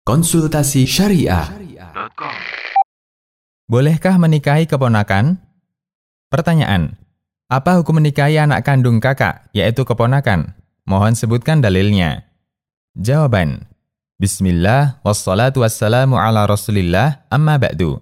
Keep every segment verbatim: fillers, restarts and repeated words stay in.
Konsultasi Syariah. Bolehkah menikahi keponakan? Pertanyaan. Apa hukum menikahi anak kandung kakak, yaitu keponakan? Mohon sebutkan dalilnya. Jawaban. Bismillah, wassalatu wassalamu ala rasulillah, amma ba'du.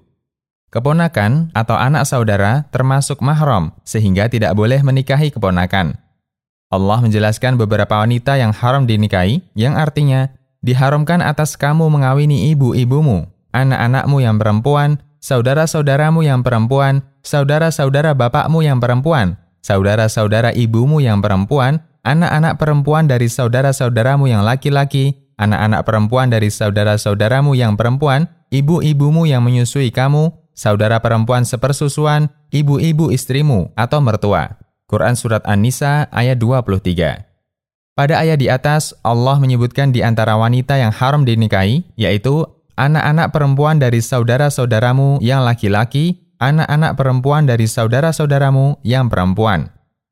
Keponakan atau anak saudara termasuk mahram, sehingga tidak boleh menikahi keponakan. Allah menjelaskan beberapa wanita yang haram dinikahi, yang artinya, diharamkan atas kamu mengawini ibu-ibumu, anak-anakmu yang perempuan, saudara-saudaramu yang perempuan, saudara-saudara bapakmu yang perempuan, saudara-saudara ibumu yang perempuan, anak-anak perempuan dari saudara-saudaramu yang laki-laki, anak-anak perempuan dari saudara-saudaramu yang perempuan, ibu-ibumu yang menyusui kamu, saudara perempuan sepersusuan, ibu-ibu istrimu atau mertua. Quran Surat An-Nisa ayat dua puluh tiga. Pada ayat di atas, Allah menyebutkan di antara wanita yang haram dinikahi, yaitu anak-anak perempuan dari saudara-saudaramu yang laki-laki, anak-anak perempuan dari saudara-saudaramu yang perempuan.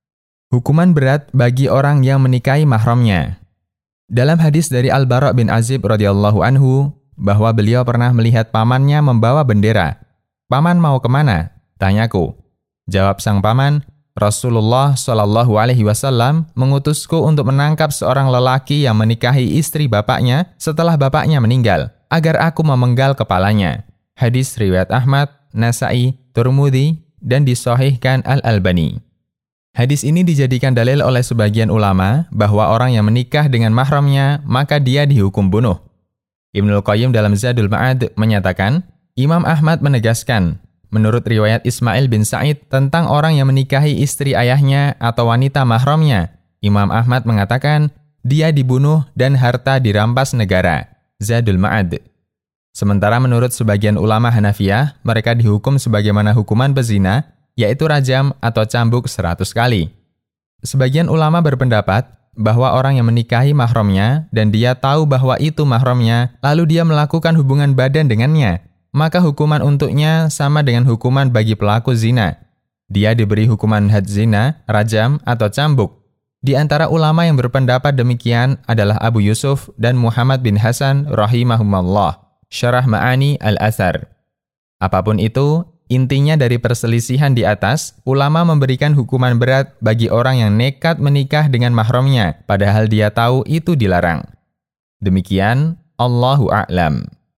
Hukuman berat bagi orang yang menikahi mahramnya. Dalam hadis dari Al-Bara' bin Azib radhiyallahu anhu, bahwa beliau pernah melihat pamannya membawa bendera. "Paman mau kemana?" tanyaku. Jawab sang paman, "Rasulullah shallallahu alaihi wasallam mengutusku untuk menangkap seorang lelaki yang menikahi istri bapaknya setelah bapaknya meninggal, agar aku memenggal kepalanya." Hadis riwayat Ahmad, Nasa'i, Tirmidzi, dan disahihkan Al-Albani. Hadis ini dijadikan dalil oleh sebagian ulama bahwa orang yang menikah dengan mahramnya, maka dia dihukum bunuh. Ibnul Qayyim dalam Zadul Ma'ad menyatakan, Imam Ahmad menegaskan, menurut riwayat Ismail bin Sa'id tentang orang yang menikahi istri ayahnya atau wanita mahramnya, Imam Ahmad mengatakan, dia dibunuh dan harta dirampas negara. Zadul Ma'ad. Sementara menurut sebagian ulama Hanafiyah, mereka dihukum sebagaimana hukuman pezina, yaitu rajam atau cambuk seratus kali. Sebagian ulama berpendapat bahwa orang yang menikahi mahramnya dan dia tahu bahwa itu mahramnya, lalu dia melakukan hubungan badan dengannya, maka hukuman untuknya sama dengan hukuman bagi pelaku zina. Dia diberi hukuman had zina, rajam, atau cambuk. Di antara ulama yang berpendapat demikian adalah Abu Yusuf dan Muhammad bin Hasan rahimahumullah, Syarah Ma'ani al-Athar. Apapun itu, intinya dari perselisihan di atas, ulama memberikan hukuman berat bagi orang yang nekat menikah dengan mahramnya, padahal dia tahu itu dilarang. Demikian, Allahu a'lam.